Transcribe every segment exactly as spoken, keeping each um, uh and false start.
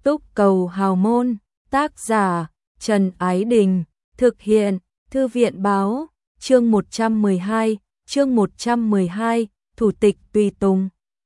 Túc Cầu Hào Môn, tác giả Trần Ái Đình, thực hiện Thư viện Báo, chương một trăm mười hai, chương một trăm mười hai, Thủ tịch Tùy Tùng.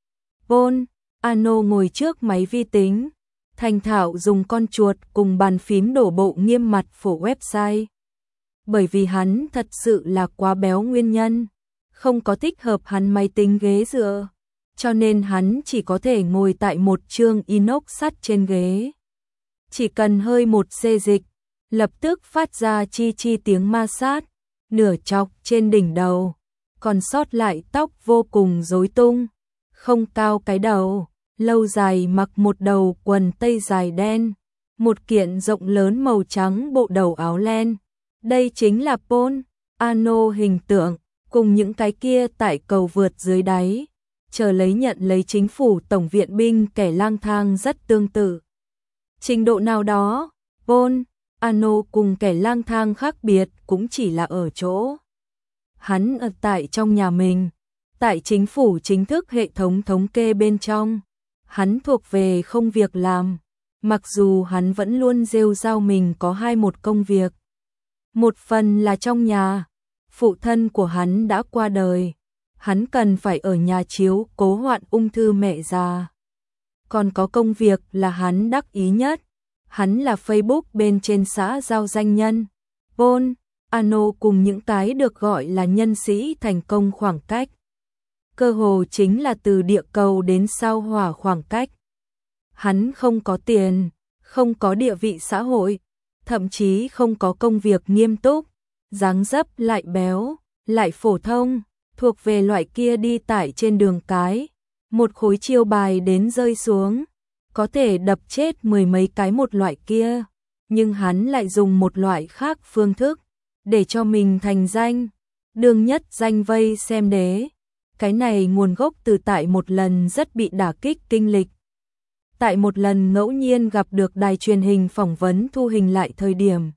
Paul Ano ngồi trước máy vi tính, thành thạo dùng con chuột cùng bàn phím đổ bộ nghiêm mặt phổ website. Bởi vì hắn thật sự là quá béo nguyên nhân, không có thích hợp hắn máy tính ghế dựa, cho nên hắn chỉ có thể ngồi tại một chương inox sắt trên ghế. Chỉ cần hơi một xê dịch, lập tức phát ra chi chi tiếng ma sát, nửa chọc trên đỉnh đầu, còn sót lại tóc vô cùng rối tung, không cao cái đầu, lâu dài mặc một đầu quần tây dài đen, một kiện rộng lớn màu trắng bộ đầu áo len. Đây chính là Paul Ano hình tượng, cùng những cái kia tại cầu vượt dưới đáy, chờ lấy nhận lấy chính phủ tổng viện binh kẻ lang thang rất tương tự. Trình độ nào đó, Paul Ano cùng kẻ lang thang khác biệt cũng chỉ là ở chỗ hắn ở tại trong nhà mình, tại chính phủ chính thức hệ thống thống kê bên trong, hắn thuộc về không việc làm, mặc dù hắn vẫn luôn rêu rao mình có hai một công việc. Một phần là trong nhà, phụ thân của hắn đã qua đời, hắn cần phải ở nhà chiếu cố hoạn ung thư mẹ già. Còn có công việc là hắn đắc ý nhất, hắn là Facebook bên trên xã giao danh nhân. Paul Ano cùng những cái được gọi là nhân sĩ thành công khoảng cách. Cơ hồ chính là từ địa cầu đến sao hỏa khoảng cách. Hắn không có tiền, không có địa vị xã hội, thậm chí không có công việc nghiêm túc, dáng dấp lại béo, lại phổ thông, thuộc về loại kia đi tải trên đường cái, một khối chiêu bài đến rơi xuống, có thể đập chết mười mấy cái một loại kia, nhưng hắn lại dùng một loại khác phương thức, để cho mình thành danh, đương nhất danh vây xem đế. Cái này nguồn gốc từ tại một lần rất bị đả kích kinh lịch. Tại một lần ngẫu nhiên gặp được đài truyền hình phỏng vấn thu hình lại thời điểm.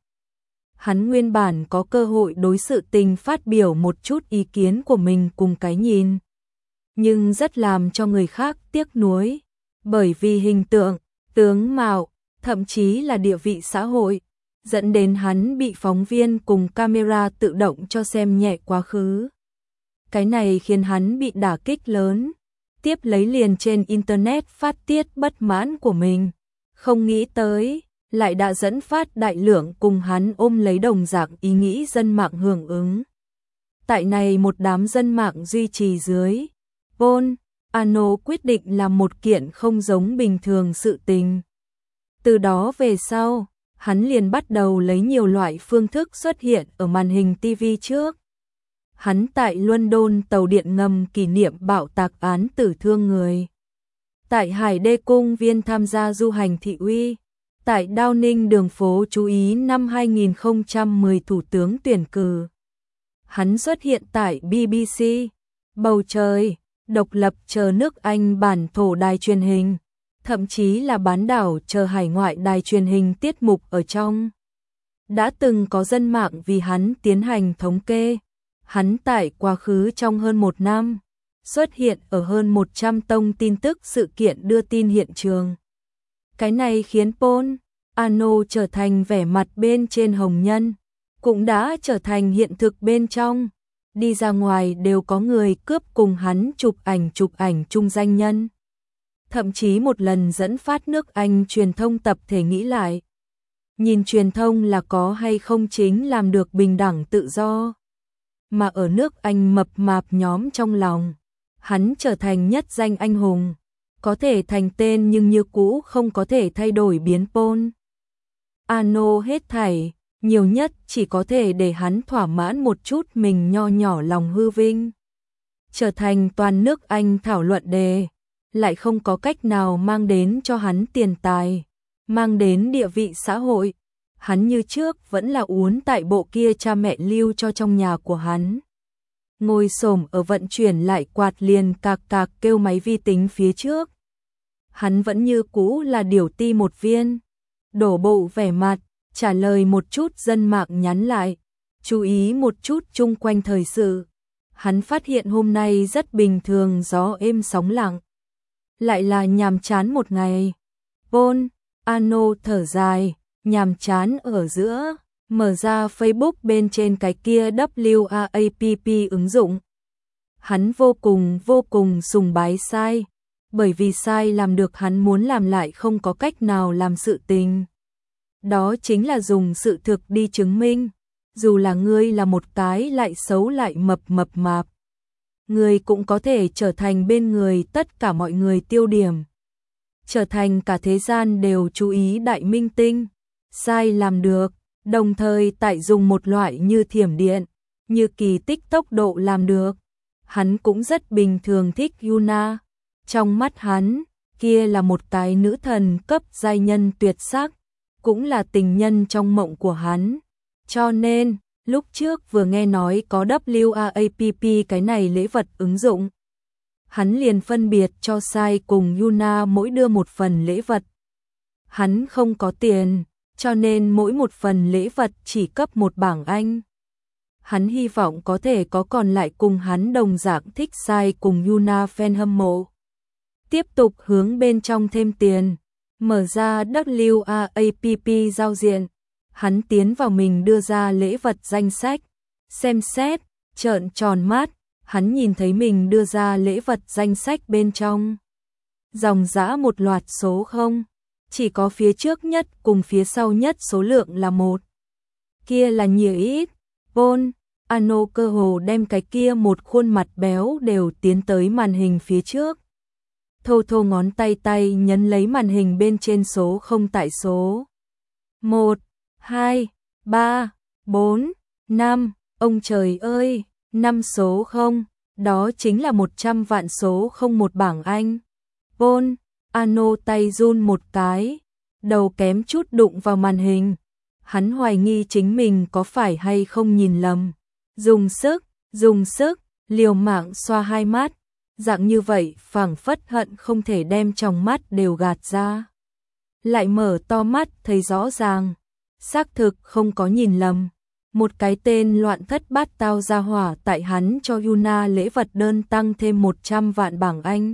Hắn nguyên bản có cơ hội đối sự tình phát biểu một chút ý kiến của mình cùng cái nhìn. Nhưng rất làm cho người khác tiếc nuối. Bởi vì hình tượng, tướng mạo, thậm chí là địa vị xã hội, dẫn đến hắn bị phóng viên cùng camera tự động cho xem nhẹ quá khứ. Cái này khiến hắn bị đả kích lớn, tiếp lấy liền trên internet phát tiết bất mãn của mình, không nghĩ tới, lại đã dẫn phát đại lượng cùng hắn ôm lấy đồng dạng ý nghĩ dân mạng hưởng ứng. Tại này một đám dân mạng duy trì dưới, Paul Ano quyết định làm một kiện không giống bình thường sự tình. Từ đó về sau, hắn liền bắt đầu lấy nhiều loại phương thức xuất hiện ở màn hình ti vi trước. Hắn tại London tàu điện ngầm kỷ niệm bạo tạc án tử thương người. Tại Hải Đê Cung viên tham gia du hành thị uy. Tại Downing đường phố chú ý năm hai nghìn không trăm mười thủ tướng tuyển cử. Hắn xuất hiện tại bê bê xê, Bầu Trời, Độc lập chờ nước Anh bản thổ đài truyền hình, thậm chí là bán đảo chờ hải ngoại đài truyền hình tiết mục ở trong. Đã từng có dân mạng vì hắn tiến hành thống kê. Hắn tại quá khứ trong hơn một năm, xuất hiện ở hơn một trăm tông tin tức sự kiện đưa tin hiện trường. Cái này khiến Paul Ano trở thành vẻ mặt bên trên hồng nhân, cũng đã trở thành hiện thực bên trong. Đi ra ngoài đều có người cướp cùng hắn chụp ảnh chụp ảnh chung danh nhân. Thậm chí một lần dẫn phát nước Anh truyền thông tập thể nghĩ lại. Nhìn truyền thông là có hay không chính làm được bình đẳng tự do. Mà ở nước Anh mập mạp nhóm trong lòng, hắn trở thành nhất danh anh hùng, có thể thành tên nhưng như cũ không có thể thay đổi biến Paul Ano hết thảy, nhiều nhất chỉ có thể để hắn thỏa mãn một chút mình nho nhỏ lòng hư vinh. Trở thành toàn nước Anh thảo luận đề, lại không có cách nào mang đến cho hắn tiền tài, mang đến địa vị xã hội. Hắn như trước vẫn là uốn tại bộ kia cha mẹ lưu cho trong nhà của hắn. Ngồi xổm ở vận chuyển lại quạt liền cạc cạc kêu máy vi tính phía trước. Hắn vẫn như cũ là điểu ti một viên. Đổ bộ vẻ mặt, trả lời một chút dân mạng nhắn lại. Chú ý một chút chung quanh thời sự. Hắn phát hiện hôm nay rất bình thường, gió êm sóng lặng. Lại là nhàm chán một ngày. Paul Ano thở dài, nhàm chán ở giữa, mở ra Facebook bên trên cái kia W A A P P ứng dụng. Hắn vô cùng vô cùng sùng bái Sai, bởi vì Sai làm được hắn muốn làm lại không có cách nào làm sự tình. Đó chính là dùng sự thực đi chứng minh, dù là ngươi là một cái lại xấu lại mập mập mạp, ngươi cũng có thể trở thành bên người tất cả mọi người tiêu điểm, trở thành cả thế gian đều chú ý đại minh tinh. Sai làm được, đồng thời tại dùng một loại như thiểm điện, như kỳ tích tốc độ làm được. Hắn cũng rất bình thường thích Yuna. Trong mắt hắn, kia là một cái nữ thần cấp giai nhân tuyệt sắc, cũng là tình nhân trong mộng của hắn. Cho nên, lúc trước vừa nghe nói có W A A P P cái này lễ vật ứng dụng, hắn liền phân biệt cho Sai cùng Yuna mỗi đưa một phần lễ vật. Hắn không có tiền, cho nên mỗi một phần lễ vật chỉ cấp một bảng Anh. Hắn hy vọng có thể có còn lại cùng hắn đồng dạng thích Sai cùng Yuna fan hâm mộ. Tiếp tục hướng bên trong thêm tiền, mở ra W A A P P giao diện. Hắn tiến vào mình đưa ra lễ vật danh sách, xem xét, trợn tròn mắt, hắn nhìn thấy mình đưa ra lễ vật danh sách bên trong. Dòng dã một loạt số không, chỉ có phía trước nhất cùng phía sau nhất số lượng là một. Kia là nhiều ít, Von, Ano cơ hồ đem cái kia một khuôn mặt béo đều tiến tới màn hình phía trước. Thô thô ngón tay tay nhấn lấy màn hình bên trên số không tại số. một, hai, ba, bốn, năm, ông trời ơi, năm số không, đó chính là một trăm vạn số không một bảng Anh. Von, Ano tay run một cái, đầu kém chút đụng vào màn hình. Hắn hoài nghi chính mình có phải hay không nhìn lầm. Dùng sức, dùng sức, liều mạng xoa hai mắt, dạng như vậy phảng phất hận không thể đem trong mắt đều gạt ra. Lại mở to mắt thấy rõ ràng, xác thực không có nhìn lầm. Một cái tên loạn thất bát tao ra hỏa tại hắn cho Yuna lễ vật đơn tăng thêm một trăm vạn bảng Anh.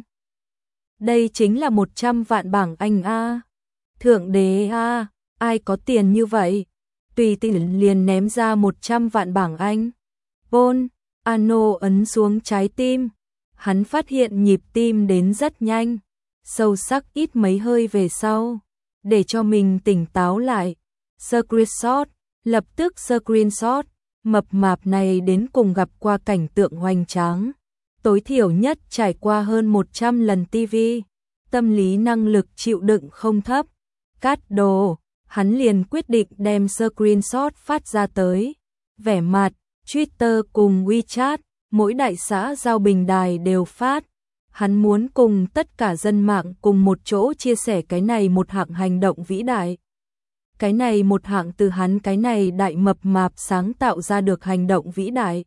Đây chính là một trăm vạn bảng Anh a. Thượng đế a, ai có tiền như vậy? Tùy tiện liền ném ra một trăm vạn bảng Anh. Von, Ano ấn xuống trái tim. Hắn phát hiện nhịp tim đến rất nhanh, sâu sắc ít mấy hơi về sau, để cho mình tỉnh táo lại. Screenshot, lập tức screenshot, mập mạp này đến cùng gặp qua cảnh tượng hoành tráng, tối thiểu nhất trải qua hơn một trăm lần ti vi, tâm lý năng lực chịu đựng không thấp. Cắt đồ, hắn liền quyết định đem screenshot phát ra tới. Vẻ mặt, Twitter cùng WeChat, mỗi đại xã giao bình đài đều phát. Hắn muốn cùng tất cả dân mạng cùng một chỗ chia sẻ cái này một hạng hành động vĩ đại. Cái này một hạng từ hắn cái này đại mập mạp sáng tạo ra được hành động vĩ đại.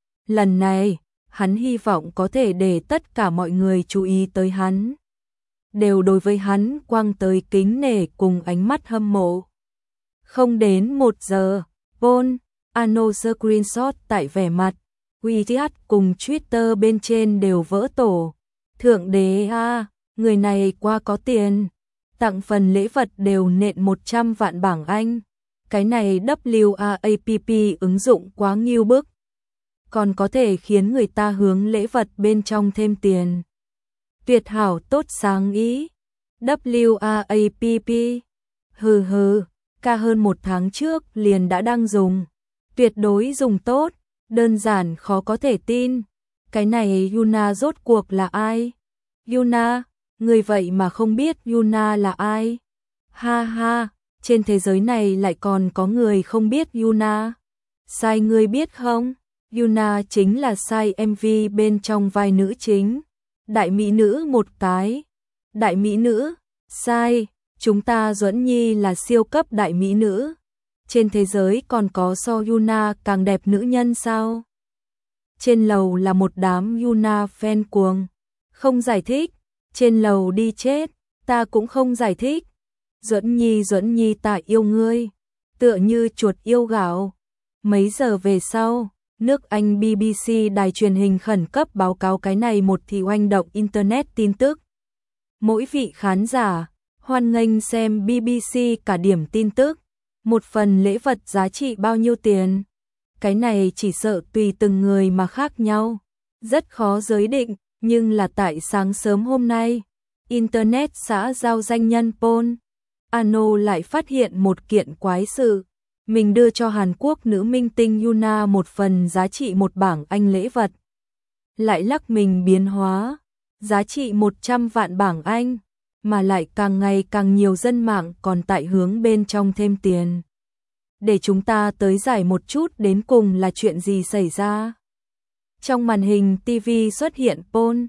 Lần này, hắn hy vọng có thể để tất cả mọi người chú ý tới hắn. Đều đối với hắn quăng tới kính nể cùng ánh mắt hâm mộ. Không đến một giờ, Von, Ano screenshot tại vẻ mặt, WeChat cùng Twitter bên trên đều vỡ tổ. Thượng đế a, người này quá có tiền. Tặng phần lễ vật đều nện một trăm vạn bảng Anh. Cái này W A A P P ứng dụng quá nghiêu bức. Còn có thể khiến người ta hướng lễ vật bên trong thêm tiền. Tuyệt hảo tốt sáng ý. W A A P P. Hừ hừ, ca hơn một tháng trước liền đã đang dùng. Tuyệt đối dùng tốt, đơn giản khó có thể tin. Cái này Yuna rốt cuộc là ai? Yuna, người vậy mà không biết Yuna là ai? Ha ha, trên thế giới này lại còn có người không biết Yuna. Sai ngươi biết không? Yuna chính là Sai em vê bên trong vai nữ chính. Đại mỹ nữ một cái. Đại mỹ nữ, Sai, chúng ta Duẫn Nhi là siêu cấp đại mỹ nữ. Trên thế giới còn có so Yuna càng đẹp nữ nhân sao? Trên lầu là một đám Yuna fan cuồng. Không giải thích, trên lầu đi chết, ta cũng không giải thích. Duẫn Nhi Duẫn Nhi ta yêu ngươi, tựa như chuột yêu gạo. Mấy giờ về sau, nước Anh B B C đài truyền hình khẩn cấp báo cáo cái này một thì oanh động internet tin tức. Mỗi vị khán giả, Hoan nghênh xem bê bê xê cả điểm tin tức. Một phần lễ vật giá trị bao nhiêu tiền? Cái này chỉ sợ tùy từng người mà khác nhau. Rất khó giới định, nhưng là tại sáng sớm hôm nay, Internet xã giao danh nhân Paul Ano lại phát hiện một kiện quái sự. Mình đưa cho Hàn Quốc nữ minh tinh Yuna một phần giá trị một bảng Anh lễ vật. Lại lắc mình biến hóa, giá trị một trăm vạn bảng Anh, mà lại càng ngày càng nhiều dân mạng còn tại hướng bên trong thêm tiền. Để chúng ta tới giải một chút đến cùng là chuyện gì xảy ra. Trong màn hình ti vi xuất hiện Paul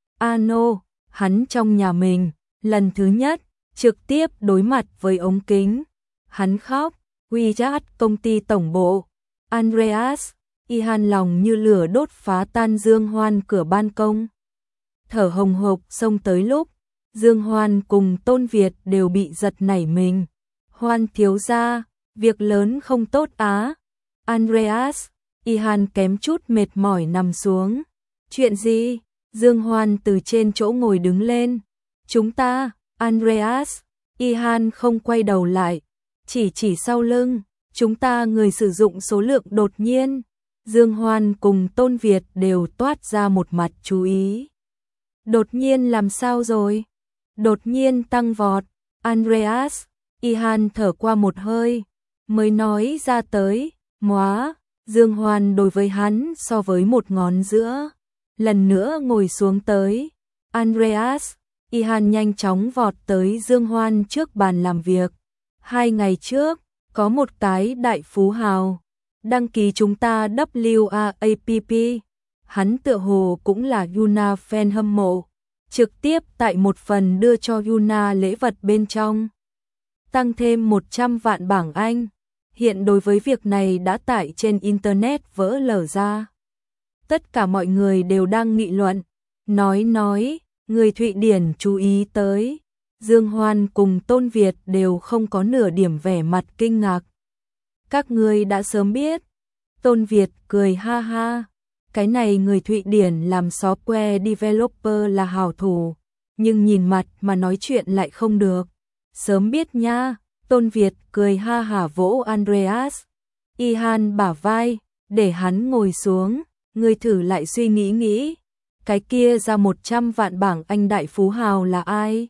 Ano, hắn trong nhà mình, lần thứ nhất, trực tiếp đối mặt với ống kính. Hắn khóc, WeChat công ty tổng bộ. Andreas, Ihan lòng như lửa đốt phá tan Dương Hoan cửa ban công. Thở hồng hộc xông tới lúc, Dương Hoan cùng Tôn Việt đều bị giật nảy mình. Hoan thiếu gia, việc lớn không tốt á. Andreas, Ihan kém chút mệt mỏi nằm xuống. Chuyện gì? Dương Hoan từ trên chỗ ngồi đứng lên. Chúng ta, Andreas, Ihan không quay đầu lại, chỉ chỉ sau lưng, chúng ta người sử dụng số lượng đột nhiên. Dương Hoan cùng Tôn Việt đều toát ra một mặt chú ý. Đột nhiên làm sao rồi? Đột nhiên tăng vọt. Andreas, Ihan thở qua một hơi, mới nói ra tới, móa. Dương Hoan đối với hắn so với một ngón giữa. Lần nữa ngồi xuống tới. Andreas, Ihan nhanh chóng vọt tới Dương Hoan trước bàn làm việc. Hai ngày trước, có một cái đại phú hào đăng ký chúng ta W A A P P. Hắn tựa hồ cũng là Yuna fan hâm mộ. Trực tiếp tại một phần đưa cho Yuna lễ vật bên trong. Tăng thêm một trăm vạn bảng Anh. Hiện đối với việc này đã tải trên Internet vỡ lở ra. Tất cả mọi người đều đang nghị luận. Nói nói, người Thụy Điển chú ý tới. Dương Hoan cùng Tôn Việt đều không có nửa điểm vẻ mặt kinh ngạc. Các ngươi đã sớm biết. Tôn Việt cười ha ha. Cái này người Thụy Điển làm software developer là hảo thủ. Nhưng nhìn mặt mà nói chuyện lại không được. Sớm biết nha. Tôn Việt cười ha hả vỗ Andreas. Ihan bả vai, để hắn ngồi xuống. Ngươi thử lại suy nghĩ nghĩ. Cái kia ra một trăm vạn bảng Anh đại phú hào là ai?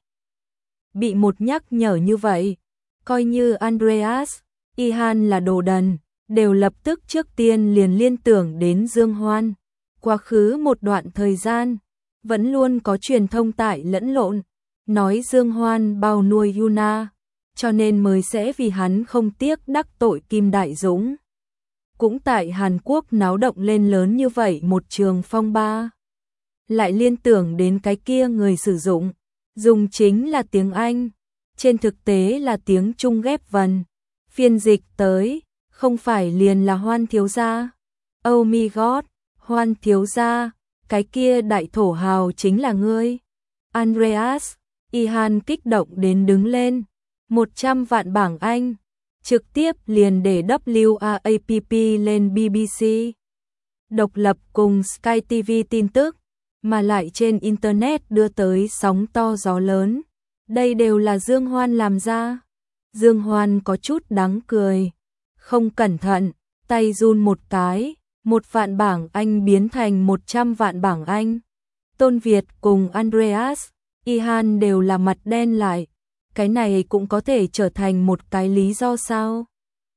Bị một nhắc nhở như vậy, coi như Andreas, Ihan là đồ đần, đều lập tức trước tiên liền liên tưởng đến Dương Hoan. Quá khứ một đoạn thời gian, vẫn luôn có truyền thông tải lẫn lộn, nói Dương Hoan bao nuôi Yuna, cho nên mới sẽ vì hắn không tiếc đắc tội Kim Đại Dũng. Cũng tại Hàn Quốc náo động lên lớn như vậy một trường phong ba. Lại liên tưởng đến cái kia người sử dụng, dùng chính là tiếng Anh, trên thực tế là tiếng Trung ghép vần. Phiên dịch tới, không phải liền là Hoan thiếu gia. Oh my god, Hoan thiếu gia, cái kia đại thổ hào chính là ngươi. Andreas, Ihan kích động đến đứng lên. một trăm vạn bảng Anh, trực tiếp liền để W A A P P lên bê bê xê. Độc lập cùng Sky ti vi tin tức, mà lại trên Internet đưa tới sóng to gió lớn. Đây đều là Dương Hoan làm ra. Dương Hoan có chút đáng cười. Không cẩn thận, tay run một cái, một vạn bảng Anh biến thành một trăm vạn bảng Anh. Tôn Việt cùng Andreas, Ihan đều là mặt đen lại. Cái này cũng có thể trở thành một cái lý do sao?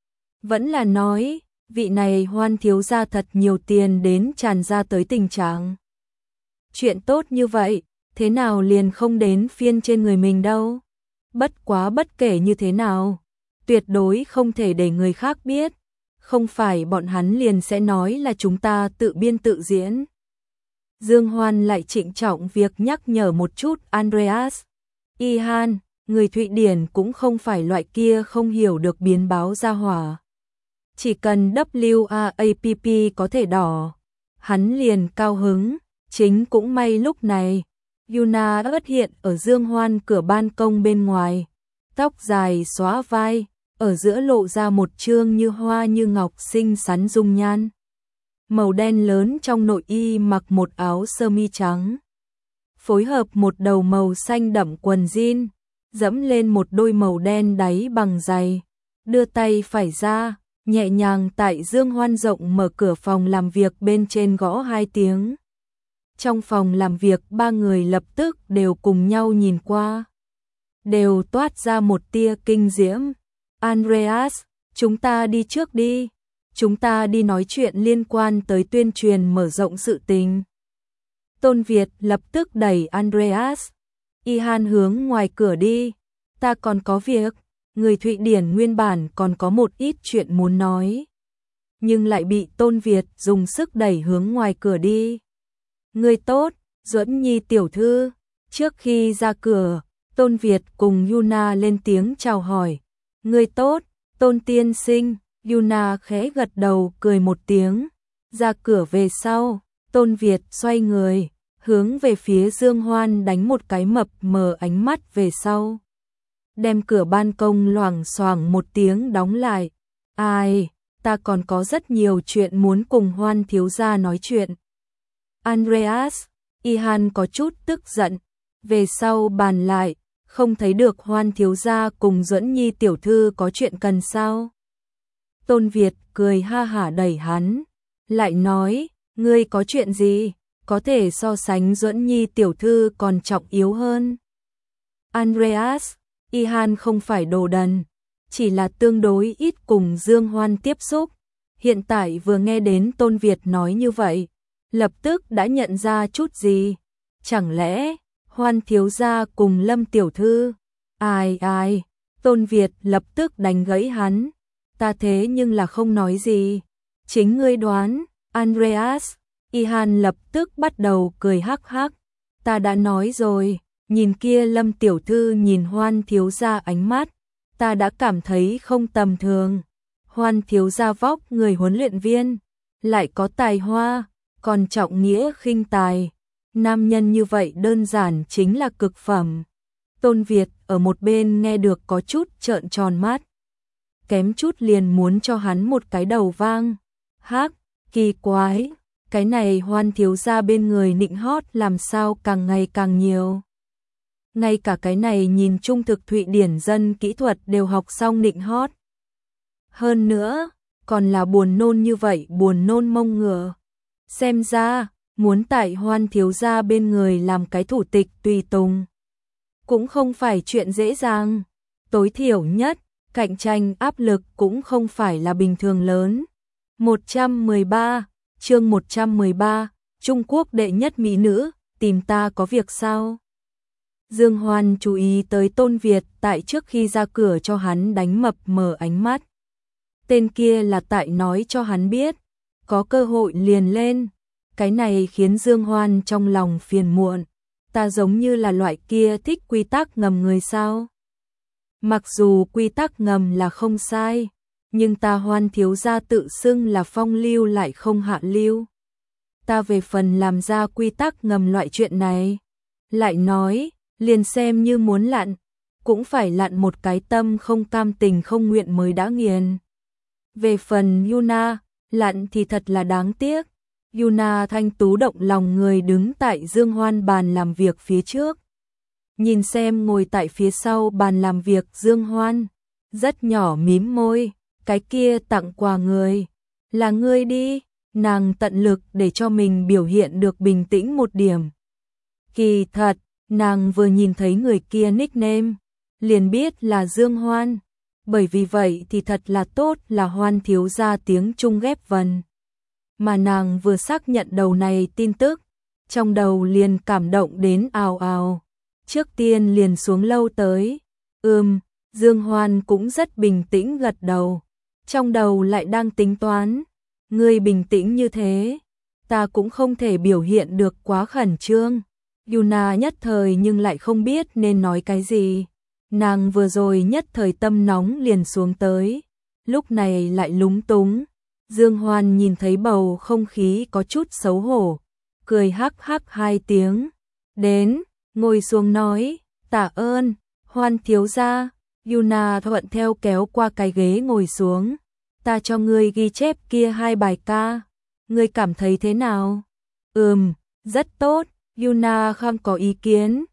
Vẫn là nói, vị này Hoan thiếu gia thật nhiều tiền đến tràn ra tới tình trạng. Chuyện tốt như vậy, thế nào liền không đến phiên trên người mình đâu? Bất quá bất kể như thế nào, tuyệt đối không thể để người khác biết. Không phải bọn hắn liền sẽ nói là chúng ta tự biên tự diễn. Dương Hoan lại trịnh trọng việc nhắc nhở một chút Andreas. Ihan, người Thụy Điển cũng không phải loại kia không hiểu được biến báo ra hỏa. Chỉ cần W A A P P có thể đỏ, hắn liền cao hứng. Chính cũng may lúc này, Yuna đã xuất hiện ở Dương Hoan cửa ban công bên ngoài. Tóc dài xóa vai, ở giữa lộ ra một trương như hoa như ngọc xinh xắn dung nhan. Màu đen lớn trong nội y mặc một áo sơ mi trắng. Phối hợp một đầu màu xanh đậm quần jean. dẫm lên một đôi màu đen đáy bằng giày, đưa tay phải ra, nhẹ nhàng tại Dương Hoan rộng mở cửa phòng làm việc bên trên gõ hai tiếng. Trong phòng làm việc ba người lập tức đều cùng nhau nhìn qua, đều toát ra một tia kinh diễm. Andreas, chúng ta đi trước đi, chúng ta đi nói chuyện liên quan tới tuyên truyền mở rộng sự tình. Tôn Việt lập tức đẩy Andreas, Ihan hướng ngoài cửa đi, ta còn có việc. Người Thụy Điển nguyên bản còn có một ít chuyện muốn nói, nhưng lại bị Tôn Việt dùng sức đẩy hướng ngoài cửa đi. Người tốt, Duẫn Nhi tiểu thư. Trước khi ra cửa, Tôn Việt cùng Yuna lên tiếng chào hỏi. Người tốt, Tôn tiên sinh. Yuna khẽ gật đầu cười một tiếng. Ra cửa về sau, Tôn Việt xoay người, hướng về phía Dương Hoan đánh một cái mập mờ ánh mắt về sau, đem cửa ban công loảng xoảng một tiếng đóng lại. Ai, ta còn có rất nhiều chuyện muốn cùng Hoan thiếu gia nói chuyện. Andreas, Ihan có chút tức giận, về sau bàn lại, không thấy được Hoan thiếu gia cùng Duẫn Nhi tiểu thư có chuyện cần sao? Tôn Việt cười ha hả đẩy hắn, lại nói, ngươi có chuyện gì, có thể so sánh Duẫn Nhi tiểu thư còn trọng yếu hơn. Andreas, Ihan không phải đồ đần, chỉ là tương đối ít cùng Dương Hoan tiếp xúc. Hiện tại vừa nghe đến Tôn Việt nói như vậy, lập tức đã nhận ra chút gì. Chẳng lẽ, Hoan thiếu gia cùng Lâm tiểu thư? Ai ai, Tôn Việt lập tức đánh gãy hắn. Ta thế nhưng là không nói gì. Chính ngươi đoán. Andreas, Ihan lập tức bắt đầu cười hắc hắc. Ta đã nói rồi. Nhìn kia Lâm tiểu thư nhìn Hoan thiếu gia ánh mắt, ta đã cảm thấy không tầm thường. Hoan thiếu gia vóc người huấn luyện viên, lại có tài hoa, còn trọng nghĩa khinh tài. Nam nhân như vậy đơn giản chính là cực phẩm. Tôn Việt ở một bên nghe được có chút trợn tròn mắt, kém chút liền muốn cho hắn một cái đầu vang. Hắc, kỳ quái, cái này Hoan thiếu gia bên người nịnh hót làm sao càng ngày càng nhiều. Ngay cả cái này nhìn trung thực Thụy Điển dân kỹ thuật đều học xong nịnh hót. Hơn nữa, còn là buồn nôn như vậy, buồn nôn mông ngựa. Xem ra, muốn tại Hoan thiếu gia bên người làm cái thủ tịch tùy tùng, cũng không phải chuyện dễ dàng. Tối thiểu nhất, cạnh tranh áp lực cũng không phải là bình thường lớn. một trăm mười ba, chương một trăm mười ba, Trung Quốc đệ nhất mỹ nữ, tìm ta có việc sao? Dương Hoan chú ý tới Tôn Việt tại trước khi ra cửa cho hắn đánh mập mờ ánh mắt. Tên kia là tại nói cho hắn biết, có cơ hội liền lên. Cái này khiến Dương Hoan trong lòng phiền muộn. Ta giống như là loại kia thích quy tắc ngầm người sao? Mặc dù quy tắc ngầm là không sai, nhưng ta Hoan thiếu gia tự xưng là phong lưu lại không hạ lưu. Ta về phần làm ra quy tắc ngầm loại chuyện này, lại nói, liền xem như muốn lặn, cũng phải lặn một cái tâm không cam tình không nguyện mới đã nghiền. Về phần Yuna, lặn thì thật là đáng tiếc. Yuna thanh tú động lòng người đứng tại Dương Hoan bàn làm việc phía trước. Nhìn xem ngồi tại phía sau bàn làm việc Dương Hoan, rất nhỏ mím môi, cái kia tặng quà người, là ngươi đi. Nàng tận lực để cho mình biểu hiện được bình tĩnh một điểm. Kỳ thật, nàng vừa nhìn thấy người kia nickname, liền biết là Dương Hoan. Bởi vì vậy thì thật là tốt là Hoan thiếu gia tiếng Trung ghép vần. Mà nàng vừa xác nhận đầu này tin tức, trong đầu liền cảm động đến ào ào. Trước tiên liền xuống lâu tới. Ừm, Dương Hoan cũng rất bình tĩnh gật đầu. Trong đầu lại đang tính toán. Ngươi bình tĩnh như thế, ta cũng không thể biểu hiện được quá khẩn trương. Yuna nhất thời nhưng lại không biết nên nói cái gì. Nàng vừa rồi nhất thời tâm nóng liền xuống tới, lúc này lại lúng túng. Dương Hoan nhìn thấy bầu không khí có chút xấu hổ, cười hắc hắc hai tiếng. Đến, ngồi xuống nói, tạ ơn, Hoan thiếu gia. Yuna thuận theo kéo qua cái ghế ngồi xuống. Ta cho ngươi ghi chép kia hai bài ca, ngươi cảm thấy thế nào? Ừm, rất tốt. Yuna không có ý kiến.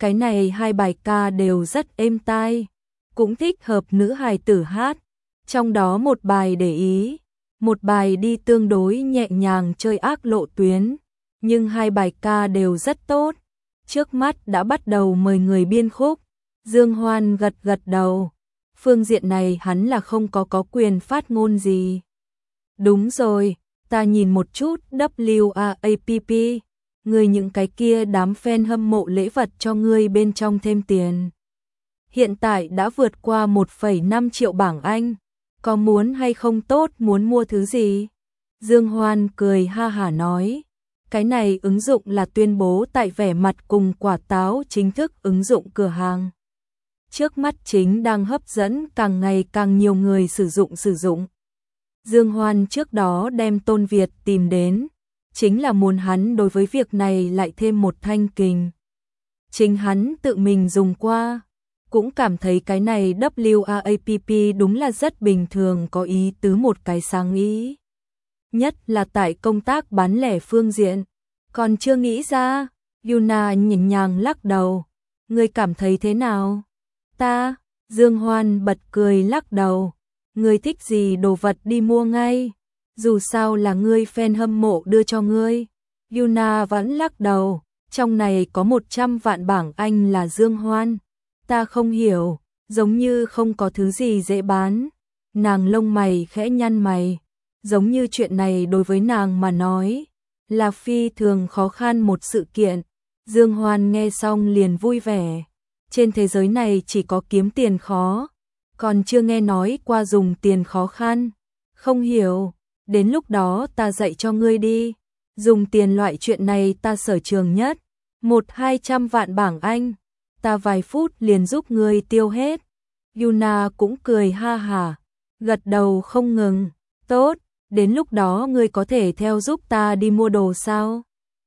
cái này hai bài ca đều rất êm tai, cũng thích hợp nữ hài tử hát. Trong đó một bài để ý, một bài đi tương đối nhẹ nhàng chơi ác lộ tuyến, nhưng hai bài ca đều rất tốt. Trước mắt đã bắt đầu mời người biên khúc. Dương Hoan gật gật đầu. Phương diện này hắn là không có có quyền phát ngôn gì. Đúng rồi, ta nhìn một chút W A A P P, người những cái kia đám fan hâm mộ lễ vật cho ngươi bên trong thêm tiền. Hiện tại đã vượt qua một phẩy năm triệu bảng Anh, có muốn hay không tốt, muốn mua thứ gì? Dương Hoan cười ha hả nói, cái này ứng dụng là tuyên bố tại vẻ mặt cùng quả táo chính thức ứng dụng cửa hàng. Trước mắt chính đang hấp dẫn càng ngày càng nhiều người sử dụng sử dụng. Dương Hoan trước đó đem Tôn Việt tìm đến, chính là muốn hắn đối với việc này lại thêm một thanh kình. Chính hắn tự mình dùng qua, cũng cảm thấy cái này W A A P P đúng là rất bình thường, có ý tứ một cái sáng ý. Nhất là tại công tác bán lẻ phương diện, còn chưa nghĩ ra. Yuna nhỉnh nhàng lắc đầu, ngươi cảm thấy thế nào? Ta, Dương Hoan bật cười lắc đầu, ngươi thích gì đồ vật đi mua ngay, dù sao là ngươi fan hâm mộ đưa cho ngươi. Yuna vẫn lắc đầu, trong này có một trăm vạn bảng Anh là Dương Hoan. Ta không hiểu, giống như không có thứ gì dễ bán. Nàng lông mày khẽ nhăn mày, giống như chuyện này đối với nàng mà nói là phi thường khó khăn một sự kiện. Dương Hoan nghe xong liền vui vẻ. Trên thế giới này chỉ có kiếm tiền khó, còn chưa nghe nói qua dùng tiền khó khăn. Không hiểu, đến lúc đó ta dạy cho ngươi đi. Dùng tiền loại chuyện này ta sở trường nhất. Một hai trăm vạn bảng Anh, ta vài phút liền giúp ngươi tiêu hết. Yuna cũng cười ha hả, gật đầu không ngừng. Tốt, đến lúc đó ngươi có thể theo giúp ta đi mua đồ sao?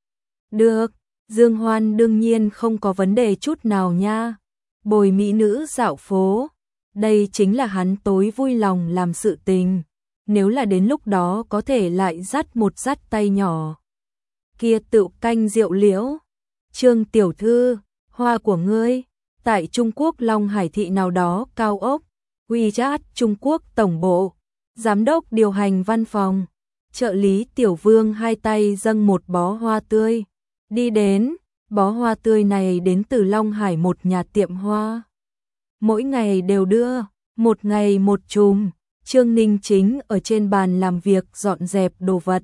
Được, Dương Hoan đương nhiên không có vấn đề chút nào nha. Bồi mỹ nữ dạo phố, đây chính là hắn tối vui lòng làm sự tình. Nếu là đến lúc đó có thể lại dắt một dắt tay nhỏ. Kia tựu canh rượu liễu. Trương tiểu thư, hoa của ngươi, tại Trung Quốc Long Hải thị nào đó cao ốc, WeChat Trung Quốc tổng bộ, giám đốc điều hành văn phòng, trợ lý Tiểu Vương hai tay dâng một bó hoa tươi, đi đến. Bó hoa tươi này đến từ Long Hải một nhà tiệm hoa. Mỗi ngày đều đưa, một ngày một chùm. Trương Ninh chính ở trên bàn làm việc dọn dẹp đồ vật.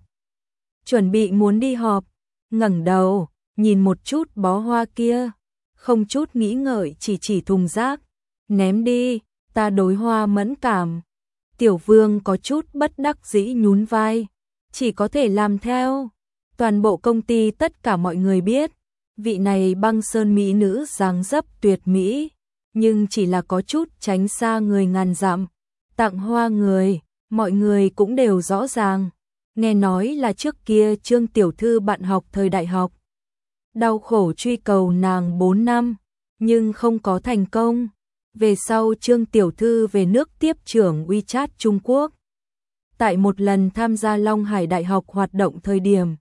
Chuẩn bị muốn đi họp, ngẩng đầu, nhìn một chút bó hoa kia. Không chút nghĩ ngợi chỉ chỉ thùng rác. Ném đi, ta đối hoa mẫn cảm. Tiểu Vương có chút bất đắc dĩ nhún vai. Chỉ có thể làm theo. Toàn bộ công ty tất cả mọi người biết. Vị này băng sơn mỹ nữ dáng dấp tuyệt mỹ, nhưng chỉ là có chút tránh xa người ngàn dặm. Tặng hoa người, mọi người cũng đều rõ ràng. Nghe nói là trước kia Trương tiểu thư bạn học thời đại học. Đau khổ truy cầu nàng bốn năm, nhưng không có thành công. Về sau Trương tiểu thư về nước tiếp trưởng WeChat Trung Quốc. Tại một lần tham gia Long Hải Đại học hoạt động thời điểm,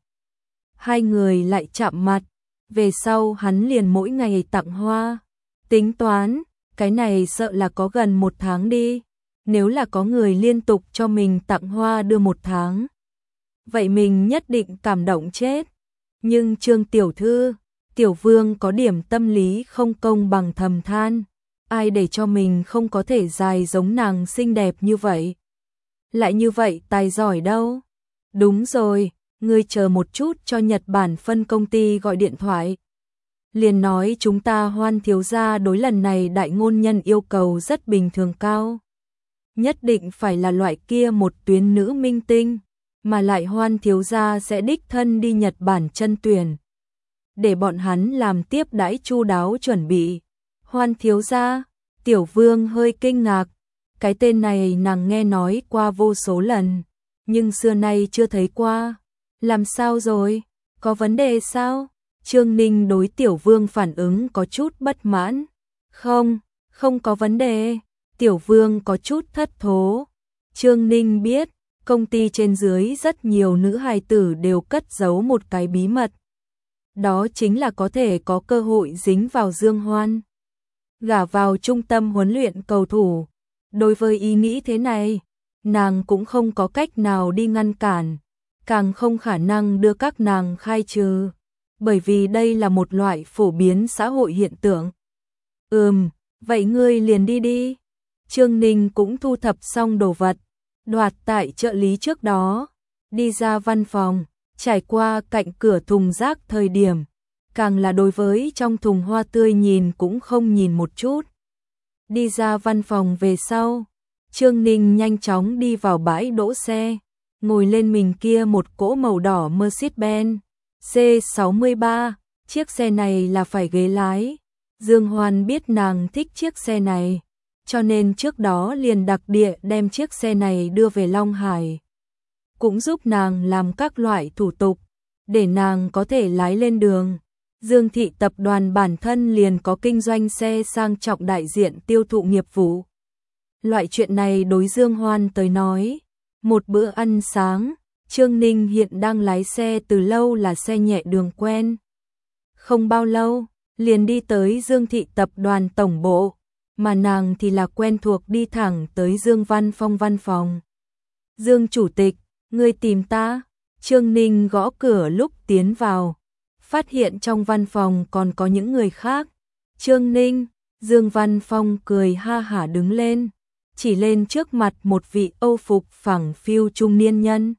hai người lại chạm mặt. Về sau hắn liền mỗi ngày tặng hoa. Tính toán, cái này sợ là có gần một tháng đi. Nếu là có người liên tục cho mình tặng hoa đưa một tháng, vậy mình nhất định cảm động chết. Nhưng Trương tiểu thư, Tiểu Vương có điểm tâm lý không công bằng thầm than. Ai để cho mình không có thể dài giống nàng xinh đẹp như vậy. Lại như vậy tài giỏi đâu. Đúng rồi. Ngươi chờ một chút cho Nhật Bản phân công ty gọi điện thoại. Liền nói chúng ta Hoan thiếu gia đối lần này đại ngôn nhân yêu cầu rất bình thường cao. Nhất định phải là loại kia một tuyến nữ minh tinh, mà lại Hoan thiếu gia sẽ đích thân đi Nhật Bản chân tuyển. Để bọn hắn làm tiếp đãi chu đáo chuẩn bị. Hoan thiếu gia, Tiểu Vương hơi kinh ngạc. Cái tên này nàng nghe nói qua vô số lần, nhưng xưa nay chưa thấy qua. Làm sao rồi? Có vấn đề sao? Trương Ninh đối Tiểu Vương phản ứng có chút bất mãn. Không, không có vấn đề. Tiểu Vương có chút thất thố. Trương Ninh biết, công ty trên dưới rất nhiều nữ hài tử đều cất giấu một cái bí mật. đó chính là có thể có cơ hội dính vào Dương Hoan, gả vào trung tâm huấn luyện cầu thủ. Đối với ý nghĩ thế này, nàng cũng không có cách nào đi ngăn cản, càng không khả năng đưa các nàng khai trừ, bởi vì đây là một loại phổ biến xã hội hiện tượng. Ừm, vậy ngươi liền đi đi. Trương Ninh cũng thu thập xong đồ vật, đoạt tại trợ lý trước đó, đi ra văn phòng, trải qua cạnh cửa thùng rác thời điểm, càng là đối với trong thùng hoa tươi nhìn cũng không nhìn một chút. Đi ra văn phòng về sau, Trương Ninh nhanh chóng đi vào bãi đỗ xe, ngồi lên mình kia một cỗ màu đỏ Mercedes-Benz C sáu ba, chiếc xe này là phải ghế lái. Dương Hoan biết nàng thích chiếc xe này, cho nên trước đó liền đặc địa đem chiếc xe này đưa về Long Hải, cũng giúp nàng làm các loại thủ tục, để nàng có thể lái lên đường. Dương Thị tập đoàn bản thân liền có kinh doanh xe sang trọng đại diện tiêu thụ nghiệp vụ. Loại chuyện này đối Dương Hoan tới nói, một bữa ăn sáng, Trương Ninh hiện đang lái xe từ lâu là xe nhẹ đường quen. Không bao lâu, liền đi tới Dương Thị tập đoàn tổng bộ, mà nàng thì là quen thuộc đi thẳng tới Dương Văn Phong văn phòng. Dương chủ tịch, ngươi tìm ta? Trương Ninh gõ cửa lúc tiến vào, phát hiện trong văn phòng còn có những người khác. Trương Ninh, Dương Văn Phong cười ha hả đứng lên, chỉ lên trước mặt một vị Âu phục phẳng phiu trung niên nhân.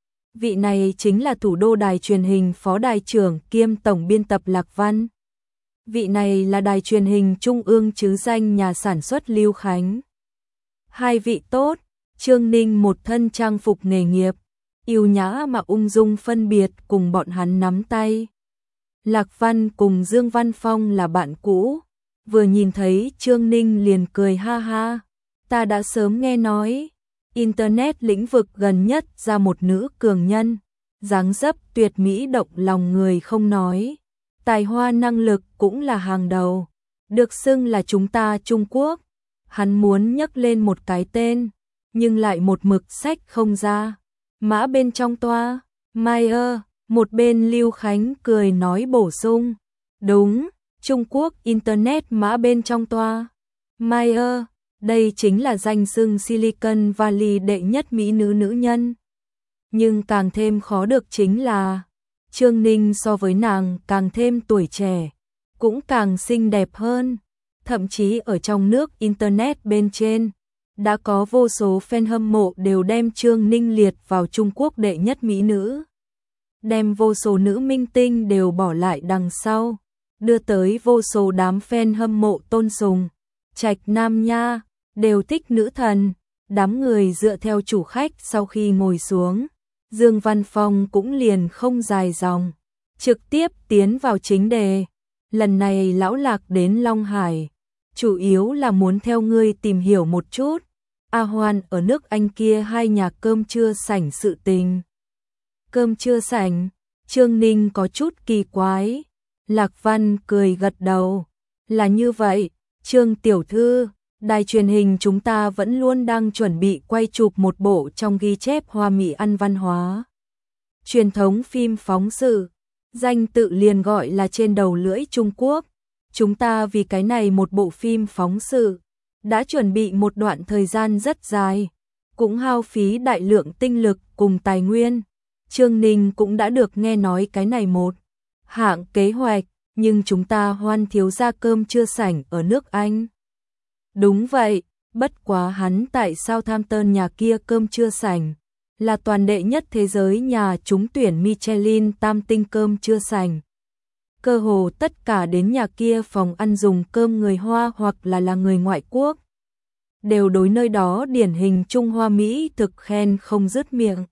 Vị này chính là thủ đô đài truyền hình phó đài trưởng kiêm tổng biên tập Lạc Văn. Vị này là đài truyền hình trung ương chứ danh nhà sản xuất Lưu Khánh. Hai vị tốt. Trương Ninh một thân trang phục nghề nghiệp, yêu nhã mà ung dung phân biệt cùng bọn hắn nắm tay. Lạc Văn cùng Dương Văn Phong là bạn cũ, vừa nhìn thấy Trương Ninh liền cười ha ha. Ta đã sớm nghe nói, Internet lĩnh vực gần nhất ra một nữ cường nhân, dáng dấp tuyệt mỹ động lòng người không nói, tài hoa năng lực cũng là hàng đầu, được xưng là chúng ta Trung Quốc. Hắn muốn nhắc lên một cái tên, nhưng lại một mực sách không ra. Mã bên trong toa, Mai ơ, một bên Lưu Khánh cười nói bổ sung. Đúng, Trung Quốc Internet mã bên trong toa. Mai ơ, đây chính là danh xưng Silicon Valley đệ nhất mỹ nữ nữ nhân. Nhưng càng thêm khó được chính là, Trương Ninh so với nàng càng thêm tuổi trẻ, cũng càng xinh đẹp hơn. Thậm chí ở trong nước Internet bên trên, đã có vô số fan hâm mộ đều đem Trương Ninh liệt vào Trung Quốc đệ nhất mỹ nữ. Đem vô số nữ minh tinh đều bỏ lại đằng sau, đưa tới vô số đám fan hâm mộ tôn sùng. Trạch Nam nha, đều thích nữ thần. Đám người dựa theo chủ khách sau khi ngồi xuống, Dương Văn Phong cũng liền không dài dòng, trực tiếp tiến vào chính đề. Lần này lão Lạc đến Long Hải, chủ yếu là muốn theo ngươi tìm hiểu một chút A Hoan ở nước Anh kia hai nhà cơm trưa sảnh sự tình. Cơm trưa sảnh? Trương Ninh có chút kỳ quái. Lạc Văn cười gật đầu. Là như vậy, Trương tiểu thư, đài truyền hình chúng ta vẫn luôn đang chuẩn bị quay chụp một bộ trong ghi chép hoa mỹ ăn văn hóa. Truyền thống phim phóng sự, danh tự liền gọi là trên đầu lưỡi Trung Quốc. Chúng ta vì cái này một bộ phim phóng sự, đã chuẩn bị một đoạn thời gian rất dài, cũng hao phí đại lượng tinh lực cùng tài nguyên. Trương Ninh cũng đã được nghe nói cái này một hạng kế hoạch, nhưng chúng ta Hoan thiếu gia cơm trưa sảnh ở nước Anh. Đúng vậy, bất quá hắn tại Southampton nhà kia cơm trưa sảnh, là toàn đệ nhất thế giới nhà trúng tuyển Michelin tam tinh cơm trưa sảnh. Cơ hồ tất cả đến nhà kia phòng ăn dùng cơm người Hoa hoặc là là người ngoại quốc, đều đối nơi đó điển hình Trung Hoa Mỹ thực khen không dứt miệng.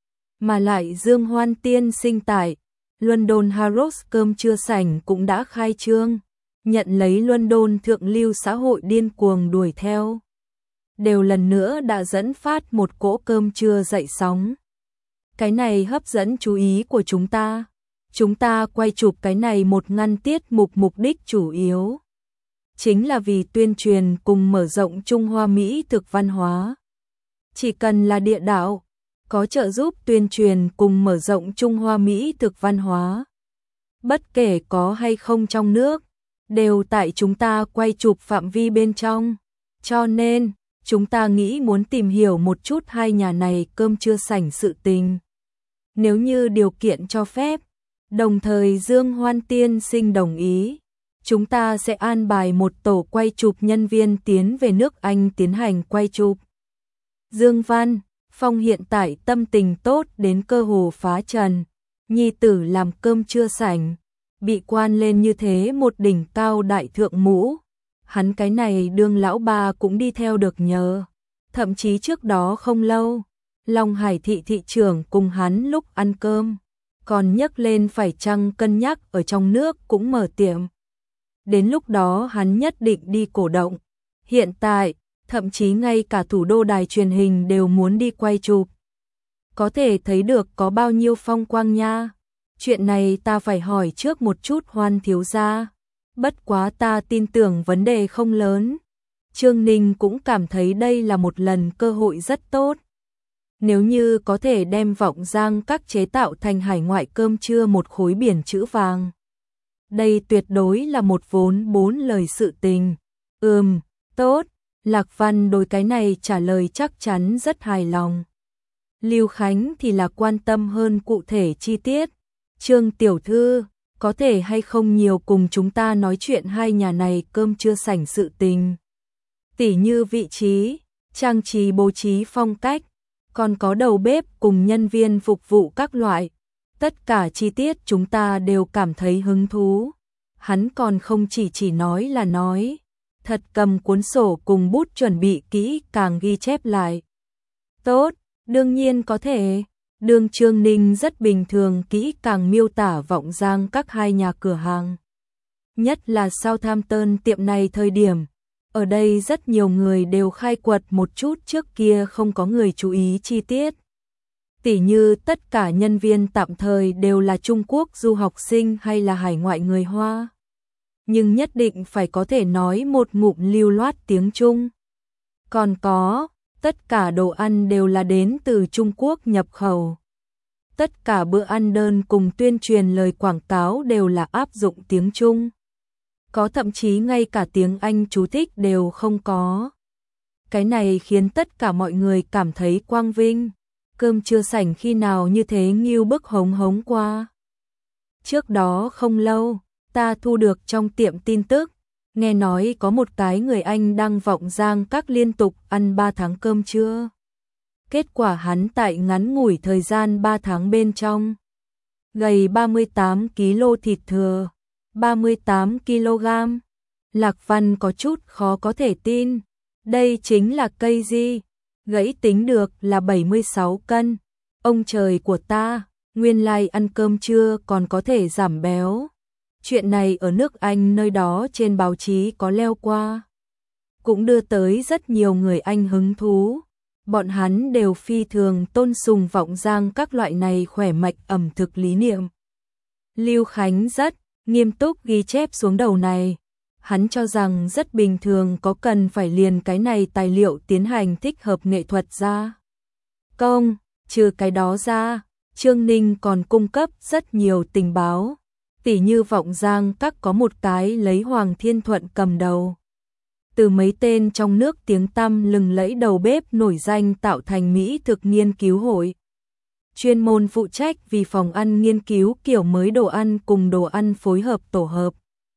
Mà lại Dương Hoan tiên sinh tại London Harrods cơm trưa sảnh cũng đã khai trương, nhận lấy London thượng lưu xã hội điên cuồng đuổi theo. Đều lần nữa đã dẫn phát một cỗ cơm trưa dậy sóng. Cái này hấp dẫn chú ý của chúng ta. Chúng ta quay chụp cái này một ngăn tiết mục mục đích chủ yếu chính là vì tuyên truyền cùng mở rộng Trung Hoa Mỹ thực văn hóa. Chỉ cần là địa đạo, có trợ giúp tuyên truyền cùng mở rộng Trung Hoa Mỹ thực văn hóa. bất kể có hay không trong nước, đều tại chúng ta quay chụp phạm vi bên trong. Cho nên, chúng ta nghĩ muốn tìm hiểu một chút hai nhà này cơm trưa sảnh sự tình. Nếu như điều kiện cho phép, đồng thời Dương Hoan tiên sinh đồng ý, chúng ta sẽ an bài một tổ quay chụp nhân viên tiến về nước Anh tiến hành quay chụp. Dương Văn Phong hiện tại tâm tình tốt đến cơ hồ phá trần, nhi tử làm cơm trưa sảnh, bị quan lên như thế một đỉnh cao đại thượng mũ. Hắn cái này đương lão ba cũng đi theo được nhờ. Thậm chí trước đó không lâu, Long Hải thị thị trưởng cùng hắn lúc ăn cơm, còn nhắc lên phải chăng cân nhắc ở trong nước cũng mở tiệm. Đến lúc đó hắn nhất định đi cổ động. Hiện tại, thậm chí ngay cả thủ đô đài truyền hình đều muốn đi quay chụp. Có thể thấy được có bao nhiêu phong quang nha. Chuyện này ta phải hỏi trước một chút Hoan thiếu gia. Bất quá ta tin tưởng vấn đề không lớn. Trương Ninh cũng cảm thấy đây là một lần cơ hội rất tốt. Nếu như có thể đem Vọng Giang các chế tạo thành hải ngoại cơm trưa một khối biển chữ vàng. Đây tuyệt đối là một vốn bốn lời sự tình. Ừm, tốt. Lạc Văn đối cái này trả lời chắc chắn rất hài lòng. Lưu Khánh thì là quan tâm hơn cụ thể chi tiết. Trương tiểu thư, có thể hay không nhiều cùng chúng ta nói chuyện hai nhà này cơm trưa sảnh sự tình. Tỉ như vị trí, trang trí bố trí phong cách, còn có đầu bếp cùng nhân viên phục vụ các loại. Tất cả chi tiết chúng ta đều cảm thấy hứng thú. Hắn còn không chỉ chỉ nói là nói, thật cầm cuốn sổ cùng bút chuẩn bị kỹ càng ghi chép lại. Tốt, đương nhiên có thể. Đường Trương Ninh rất bình thường kỹ càng miêu tả Vọng Giang các hai nhà cửa hàng. Nhất là Southampton tiệm này thời điểm, ở đây rất nhiều người đều khai quật một chút trước kia không có người chú ý chi tiết. Tỉ như tất cả nhân viên tạm thời đều là Trung Quốc du học sinh hay là hải ngoại người Hoa. Nhưng nhất định phải có thể nói một ngụm lưu loát tiếng Trung. Còn có, tất cả đồ ăn đều là đến từ Trung Quốc nhập khẩu. Tất cả bữa ăn đơn cùng tuyên truyền lời quảng cáo đều là áp dụng tiếng Trung. Có thậm chí ngay cả tiếng Anh chú thích đều không có. Cái này khiến tất cả mọi người cảm thấy quang vinh. Cơm trưa sảnh khi nào như thế nghiêu bức hống hống qua. Trước đó không lâu, ta thu được trong tiệm tin tức, nghe nói có một cái người Anh đang Vọng Giang các liên tục ăn ba tháng cơm trưa. Kết quả hắn tại ngắn ngủi thời gian ba tháng bên trong, gầy ba mươi tám ki lô gam thịt thừa, ba mươi tám ki lô gam. Lạc Văn có chút khó có thể tin, đây chính là cây gì? Gãy tính được là bảy mươi sáu cân. Ông trời của ta, nguyên lai ăn cơm trưa còn có thể giảm béo. Chuyện này ở nước Anh nơi đó trên báo chí có leo qua, cũng đưa tới rất nhiều người Anh hứng thú. Bọn hắn đều phi thường tôn sùng Vọng Giang các loại này khỏe mạnh ẩm thực lý niệm. Lưu Khánh rất nghiêm túc ghi chép xuống đầu này. Hắn cho rằng rất bình thường có cần phải liền cái này tài liệu tiến hành thích hợp nghệ thuật ra. Công, trừ cái đó ra, Trương Ninh còn cung cấp rất nhiều tình báo. Tỉ như Vọng Giang các có một cái lấy Hoàng Thiên Thuận cầm đầu. Từ mấy tên trong nước tiếng tăm lừng lẫy đầu bếp nổi danh tạo thành Mỹ thực nghiên cứu hội. Chuyên môn phụ trách vì phòng ăn nghiên cứu kiểu mới đồ ăn cùng đồ ăn phối hợp tổ hợp.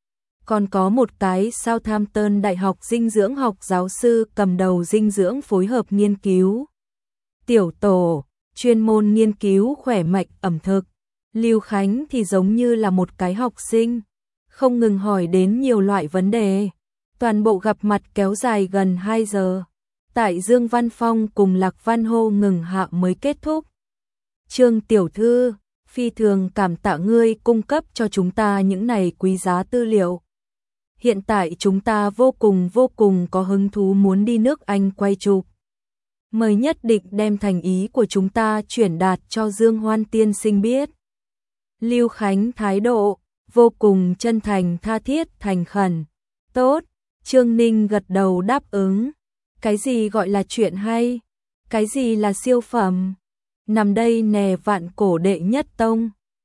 Còn có một cái Southampton Đại học dinh dưỡng học giáo sư cầm đầu dinh dưỡng phối hợp nghiên cứu. Tiểu tổ, chuyên môn nghiên cứu khỏe mạnh ẩm thực. Lưu Khánh thì giống như là một cái học sinh, không ngừng hỏi đến nhiều loại vấn đề. Toàn bộ gặp mặt kéo dài gần hai giờ. Tại Dương Văn Phong cùng Lạc Văn Hô ngừng hạ mới kết thúc. Trương tiểu thư, phi thường cảm tạ ngươi cung cấp cho chúng ta những này quý giá tư liệu. Hiện tại chúng ta vô cùng vô cùng có hứng thú muốn đi nước Anh quay chụp. Mời nhất định đem thành ý của chúng ta chuyển đạt cho Dương Hoan tiên sinh biết. Lưu Khánh thái độ vô cùng chân thành tha thiết thành khẩn. Tốt, Trương Ninh gật đầu đáp ứng. Cái gì gọi là chuyện hay? Cái gì là siêu phẩm? Nằm đây nè vạn cổ đệ nhất tông.